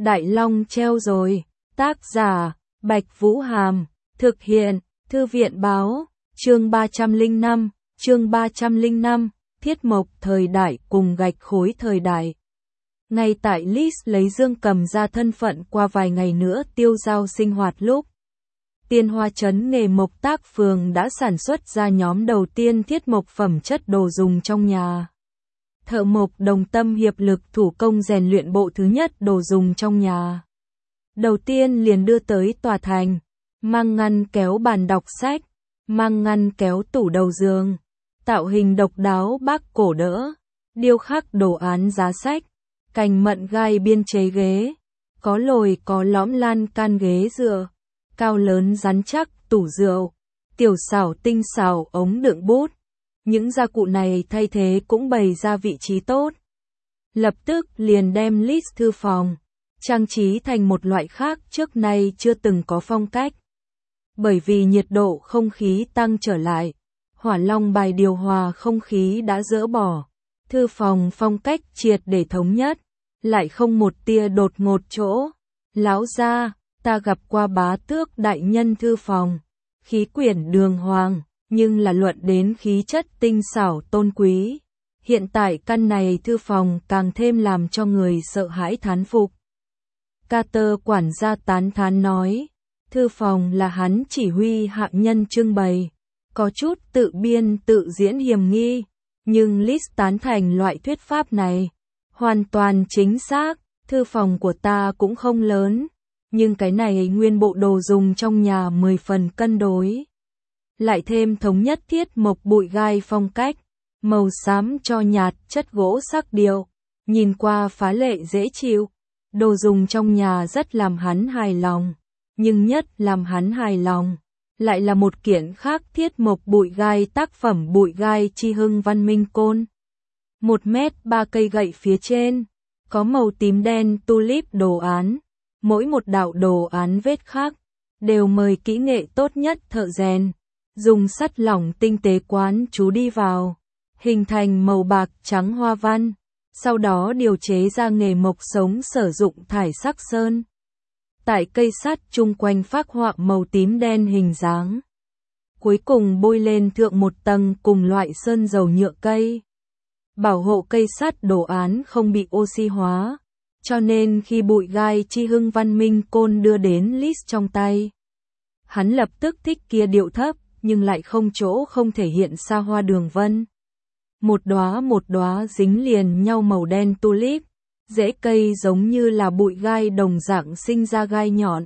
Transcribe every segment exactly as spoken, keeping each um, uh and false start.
Đại Long treo rồi. Tác giả, Bạch Vũ Hàm. Thực hiện, Thư viện Báo. Chương ba trăm lẻ năm, chương ba trăm lẻ năm, Thiết Mộc thời đại cùng gạch khối thời đại. Ngay tại Liz lấy Dương Cầm ra thân phận qua vài ngày nữa tiêu dao sinh hoạt lúc. Tiên Hoa Trấn nghề mộc tác phường đã sản xuất ra nhóm đầu tiên thiết mộc phẩm chất đồ dùng trong nhà. Thợ mộc đồng tâm hiệp lực thủ công rèn luyện bộ thứ nhất đồ dùng trong nhà. Đầu tiên liền đưa tới tòa thành, mang ngăn kéo bàn đọc sách, mang ngăn kéo tủ đầu giường, tạo hình độc đáo bác cổ đỡ, điêu khắc đồ án giá sách, cành mận gai biên chế ghế, có lồi có lõm lan can ghế dựa, cao lớn rắn chắc tủ rượu, tiểu xảo tinh xảo ống đựng bút. Những gia cụ này thay thế cũng bày ra vị trí tốt. Lập tức liền đem list thư phòng, trang trí thành một loại khác trước nay chưa từng có phong cách. Bởi vì nhiệt độ không khí tăng trở lại, hỏa long bài điều hòa không khí đã dỡ bỏ. Thư phòng phong cách triệt để thống nhất, lại không một tia đột ngột chỗ. Lão gia, ta gặp qua bá tước đại nhân thư phòng, khí quyển đường hoàng, nhưng là luận đến khí chất tinh xảo tôn quý. Hiện tại căn này thư phòng càng thêm làm cho người sợ hãi thán phục. Carter quản gia tán thán nói, thư phòng là hắn chỉ huy hạng nhân trưng bày, có chút tự biên tự diễn hiểm nghi, nhưng Liz tán thành loại thuyết pháp này, hoàn toàn chính xác. Thư phòng của ta cũng không lớn, nhưng cái này nguyên bộ đồ dùng trong nhà mười phần cân đối. Lại thêm thống nhất thiết mộc bụi gai phong cách, màu xám cho nhạt chất gỗ sắc điệu, nhìn qua phá lệ dễ chịu. Đồ dùng trong nhà rất làm hắn hài lòng, nhưng nhất làm hắn hài lòng lại là một kiện khác thiết mộc bụi gai tác phẩm bụi gai chi hưng văn minh côn. Một mét ba cây gậy phía trên, có màu tím đen tulip đồ án, mỗi một đạo đồ án vết khác, đều mời kỹ nghệ tốt nhất thợ rèn, dùng sắt lỏng tinh tế quán chú đi vào, hình thành màu bạc trắng hoa văn, sau đó điều chế ra nghề mộc sống sử dụng thải sắc sơn. Tại cây sắt chung quanh phác họa màu tím đen hình dáng. Cuối cùng bôi lên thượng một tầng cùng loại sơn dầu nhựa cây. Bảo hộ cây sắt đồ án không bị oxy hóa, cho nên khi bụi gai chi hưng văn minh côn đưa đến Liz trong tay, hắn lập tức thích kia điệu thấp, nhưng lại không chỗ không thể hiện xa hoa đường vân. Một đóa một đóa dính liền nhau màu đen tulip, rễ cây giống như là bụi gai đồng dạng sinh ra gai nhọn.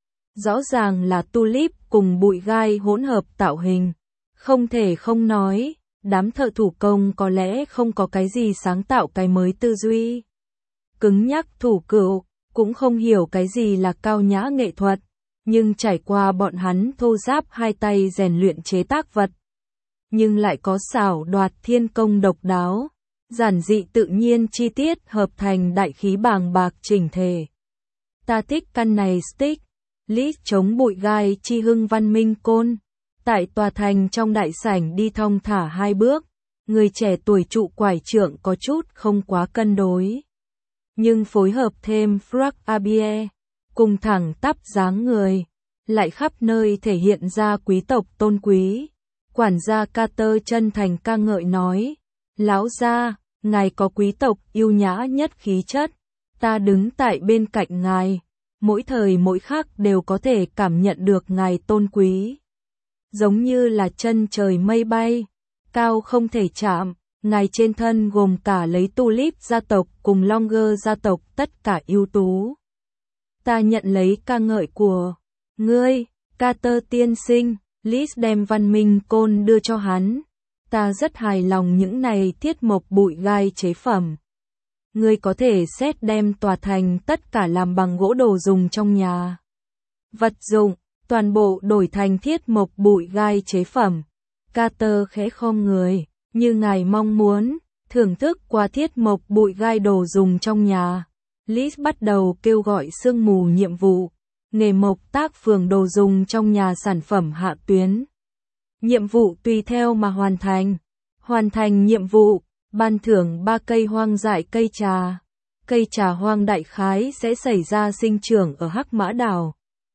Rõ ràng là tulip cùng bụi gai hỗn hợp tạo hình, không thể không nói, đám thợ thủ công có lẽ không có cái gì sáng tạo cái mới tư duy. Cứng nhắc thủ cựu, cũng không hiểu cái gì là cao nhã nghệ thuật, nhưng trải qua bọn hắn thô ráp hai tay rèn luyện chế tác vật. Nhưng lại có xảo đoạt thiên công độc đáo, giản dị tự nhiên chi tiết hợp thành đại khí bàng bạc chỉnh thể. Ta thích căn này stick, Liz chống bụi gai chi hưng văn minh côn. Tại tòa thành trong đại sảnh đi thong thả hai bước, người trẻ tuổi trụ quải trượng có chút không quá cân đối. Nhưng phối hợp thêm frac abie, cùng thẳng tắp dáng người, lại khắp nơi thể hiện ra quý tộc tôn quý. Quản gia Carter chân thành ca ngợi nói, lão gia, ngài có quý tộc yêu nhã nhất khí chất, ta đứng tại bên cạnh ngài, mỗi thời mỗi khắc đều có thể cảm nhận được ngài tôn quý. Giống như là chân trời mây bay, cao không thể chạm, ngài trên thân gồm cả lấy tulip gia tộc cùng longer gia tộc tất cả ưu tú. Ta nhận lấy ca ngợi của ngươi, Carter tiên sinh. Liz đem văn minh côn đưa cho hắn. Ta rất hài lòng những này thiết mộc bụi gai chế phẩm. Ngươi có thể xét đem tòa thành tất cả làm bằng gỗ đồ dùng trong nhà. Vật dụng, toàn bộ đổi thành thiết mộc bụi gai chế phẩm. Carter khẽ khom người, như ngài mong muốn, thưởng thức qua thiết mộc bụi gai đồ dùng trong nhà. Liz bắt đầu kêu gọi sương mù nhiệm vụ. Nghề mộc tác phường đồ dùng trong nhà sản phẩm hạ tuyến. Nhiệm vụ tùy theo mà hoàn thành. Hoàn thành nhiệm vụ, ban thưởng ba cây hoang dại cây trà. cây trà hoang đại khái sẽ xảy ra sinh trưởng ở Hắc Mã Đảo.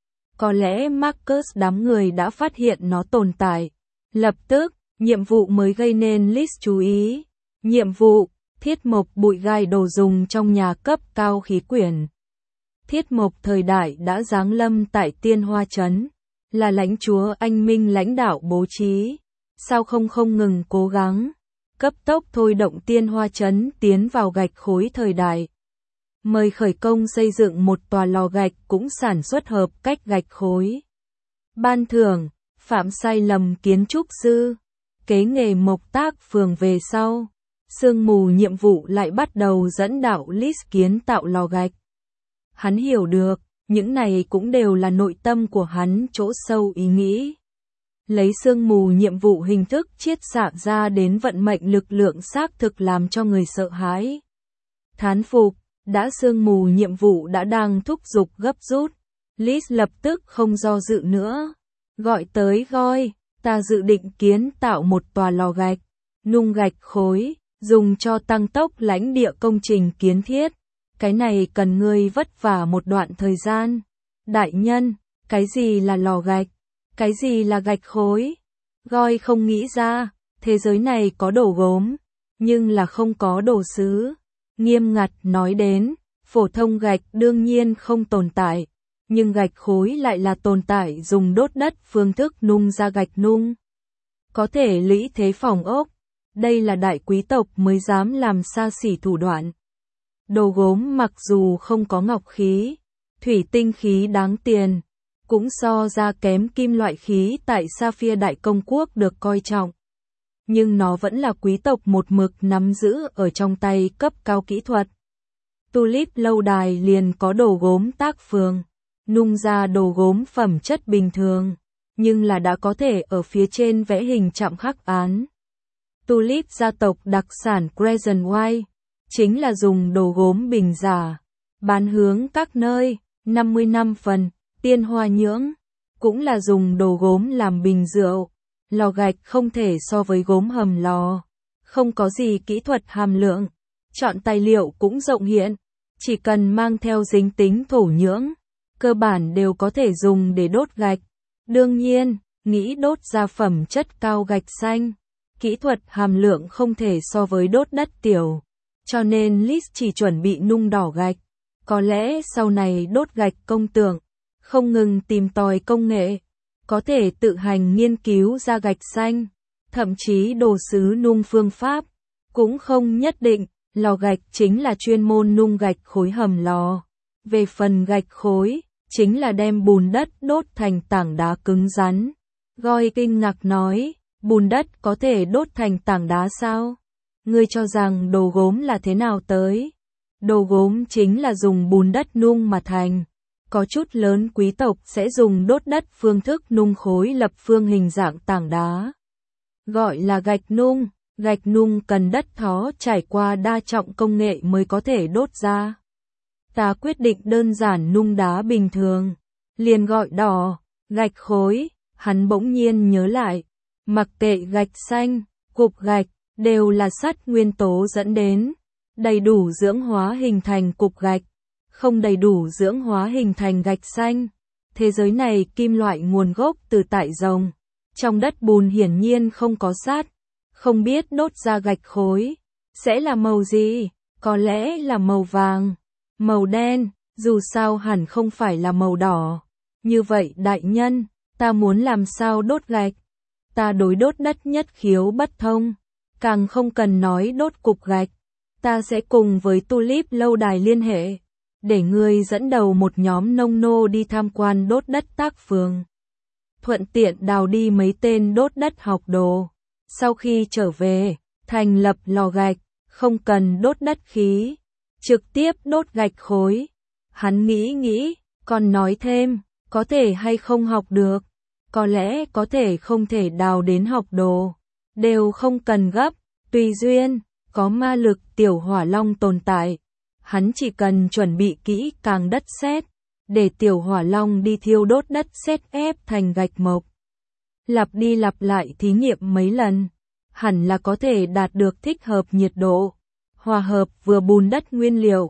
Có lẽ Marcus đám người đã phát hiện nó tồn tại. Lập tức, nhiệm vụ mới gây nên Liz chú ý. Nhiệm vụ, thiết mộc bụi gai đồ dùng trong nhà cấp cao khí quyển. Thiết mộc thời đại đã giáng lâm tại Tiên Hoa Trấn, là lãnh chúa anh minh lãnh đạo bố trí. Sao không không ngừng cố gắng, cấp tốc thôi động Tiên Hoa Trấn tiến vào gạch khối thời đại. Mời khởi công xây dựng một tòa lò gạch cũng sản xuất hợp cách gạch khối. Ban thưởng, phạm sai lầm kiến trúc sư, kế nghề mộc tác phường về sau. Sương mù nhiệm vụ lại bắt đầu dẫn đạo Liz kiến tạo lò gạch. Hắn hiểu được, những này cũng đều là nội tâm của hắn chỗ sâu ý nghĩ. Lấy sương mù nhiệm vụ hình thức chiết xạ ra đến vận mệnh lực lượng xác thực làm cho người sợ hãi. Thán phục, đã sương mù nhiệm vụ đã đang thúc giục gấp rút. Liz lập tức không do dự nữa. Gọi tới Goi, ta dự định kiến tạo một tòa lò gạch, nung gạch khối, dùng cho tăng tốc lãnh địa công trình kiến thiết. Cái này cần ngươi vất vả một đoạn thời gian. Đại nhân, cái gì là lò gạch? Cái gì là gạch khối? Goi không nghĩ ra, thế giới này có đồ gốm, nhưng là không có đồ sứ. Nghiêm ngặt nói đến, phổ thông gạch đương nhiên không tồn tại, nhưng gạch khối lại là tồn tại dùng đốt đất phương thức nung ra gạch nung. Có thể lũy thế phòng ốc, đây là đại quý tộc mới dám làm xa xỉ thủ đoạn. Đồ gốm mặc dù không có ngọc khí, thủy tinh khí đáng tiền, cũng so ra kém kim loại khí tại Sapphire Đại Công Quốc được coi trọng. Nhưng nó vẫn là quý tộc một mực nắm giữ ở trong tay cấp cao kỹ thuật. Tulip lâu đài liền có đồ gốm tác phường, nung ra đồ gốm phẩm chất bình thường, nhưng là đã có thể ở phía trên vẽ hình chạm khắc án. Tulip gia tộc đặc sản Crescent White, chính là dùng đồ gốm bình giả, bán hướng các nơi, năm mươi năm phần, Tiên Hoa Nhưỡng, cũng là dùng đồ gốm làm bình rượu. Lò gạch không thể so với gốm hầm lò, không có gì kỹ thuật hàm lượng, chọn tài liệu cũng rộng hiện, chỉ cần mang theo dính tính thổ nhưỡng, cơ bản đều có thể dùng để đốt gạch. Đương nhiên, nghĩ đốt ra phẩm chất cao gạch xanh, kỹ thuật hàm lượng không thể so với đốt đất tiểu, cho nên Liz chỉ chuẩn bị nung đỏ gạch. Có lẽ sau này đốt gạch công tượng, không ngừng tìm tòi công nghệ, có thể tự hành nghiên cứu ra gạch xanh, thậm chí đồ sứ nung phương pháp, cũng không nhất định. Lò gạch chính là chuyên môn nung gạch khối hầm lò. Về phần gạch khối, chính là đem bùn đất đốt thành tảng đá cứng rắn. Goi kinh ngạc nói, bùn đất có thể đốt thành tảng đá sao? Ngươi cho rằng đồ gốm là thế nào tới? Đồ gốm chính là dùng bùn đất nung mà thành. Có chút lớn quý tộc sẽ dùng đốt đất phương thức nung khối lập phương hình dạng tảng đá. Gọi là gạch nung, gạch nung cần đất thó trải qua đa trọng công nghệ mới có thể đốt ra. Ta quyết định đơn giản nung đá bình thường, liền gọi đỏ, gạch khối. Hắn bỗng nhiên nhớ lại, mặc kệ gạch xanh, cục gạch, đều là sắt nguyên tố dẫn đến, đầy đủ dưỡng hóa hình thành cục gạch, không đầy đủ dưỡng hóa hình thành gạch xanh. Thế giới này kim loại nguồn gốc từ tại rồng, trong đất bùn hiển nhiên không có sắt, không biết đốt ra gạch khối, sẽ là màu gì, có lẽ là màu vàng, màu đen, dù sao hẳn không phải là màu đỏ. Như vậy đại nhân, ta muốn làm sao đốt gạch? Ta đối đốt đất nhất khiếu bất thông, càng không cần nói đốt cục gạch. Ta sẽ cùng với Tulip lâu đài liên hệ, để ngươi dẫn đầu một nhóm nông nô đi tham quan đốt đất tác phường. Thuận tiện đào đi mấy tên đốt đất học đồ. Sau khi trở về, thành lập lò gạch, không cần đốt đất khí, trực tiếp đốt gạch khối. Hắn nghĩ nghĩ, còn nói thêm, có thể hay không học được, có lẽ có thể không thể đào đến học đồ, đều không cần gấp, tùy duyên, có ma lực tiểu hỏa long tồn tại. Hắn chỉ cần chuẩn bị kỹ càng đất sét, để tiểu hỏa long đi thiêu đốt đất sét ép thành gạch mộc. Lặp đi lặp lại thí nghiệm mấy lần, hẳn là có thể đạt được thích hợp nhiệt độ, hòa hợp vừa bùn đất nguyên liệu.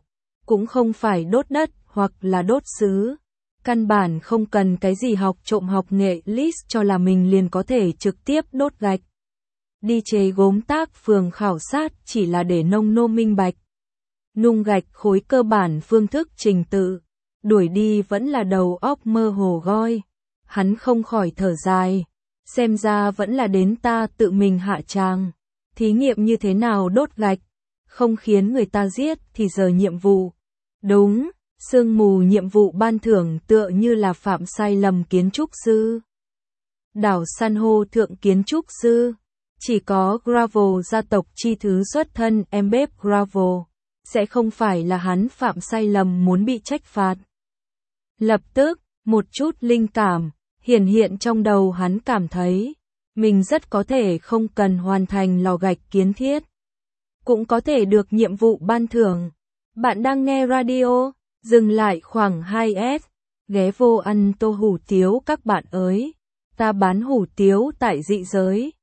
cũng không phải đốt đất hoặc là đốt sứ. Căn bản không cần cái gì học trộm học nghệ list cho là mình liền có thể trực tiếp đốt gạch. Đi chế gốm tác phường khảo sát chỉ là để nông nô minh bạch. Nung gạch khối cơ bản phương thức trình tự. Đuổi đi vẫn là đầu óc mơ hồ goi. Hắn không khỏi thở dài. Xem ra vẫn là đến ta tự mình hạ tràng. Thí nghiệm như thế nào đốt gạch. Không khiến người ta giết thì giờ nhiệm vụ. Đúng, sương mù nhiệm vụ ban thưởng tựa như là phạm sai lầm kiến trúc sư. Đảo san hô thượng kiến trúc sư. Chỉ có Gravel gia tộc chi thứ xuất thân em bếp Gravel. Sẽ không phải là hắn phạm sai lầm muốn bị trách phạt. Lập tức, một chút linh cảm, hiển hiện trong đầu hắn cảm thấy. Mình rất có thể không cần hoàn thành lò gạch kiến thiết. Cũng có thể được nhiệm vụ ban thưởng. Bạn đang nghe radio, dừng lại khoảng hai S. Ghé vô ăn tô hủ tiếu các bạn ơi. Ta bán hủ tiếu tại dị giới.